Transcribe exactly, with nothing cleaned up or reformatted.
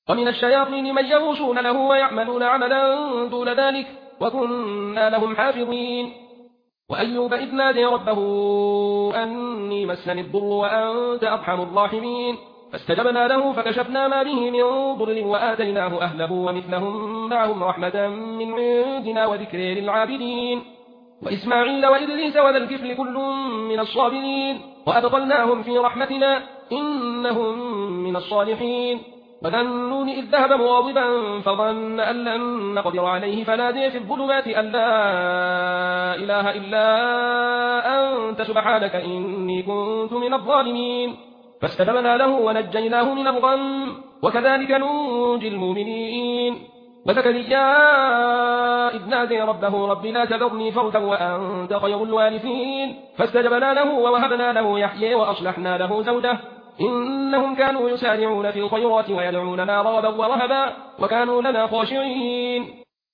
ومن الشياطين من يغوصون له ويعملون عملا دون ذلك وكنا لهم حافظين. وأيوب إذ نادى ربه أني مسني الضر وأنت أرحم الراحمين فاستجبنا له فكشفنا ما به من ضر وآتيناه أهله ومثلهم معهم رحمة من عندنا وذكر للعابدين. وإسماعيل وإدريس وذا الكفل كل من الصابرين وأدخلناهم في رحمتنا إنهم من الصالحين. وذا النون إذ ذهب مغاضبا فظن أن لن نقدر عليه فنادى في الظلمات أن لا إله إلا أنت سبحانك إني كنت من الظالمين فاستجبنا له ونجيناه من الغم وكذلك ننجي المؤمنين. وزكريا إذ نادى ربه رب لا تذرني فردا وأنت خير الوارثين فاستجبنا له ووهبنا له يحيى وأصلحنا له زوجه إنهم كانوا يسارعون في الخيرات ويدعوننا رغبا ورهبا وكانوا لنا خاشعين.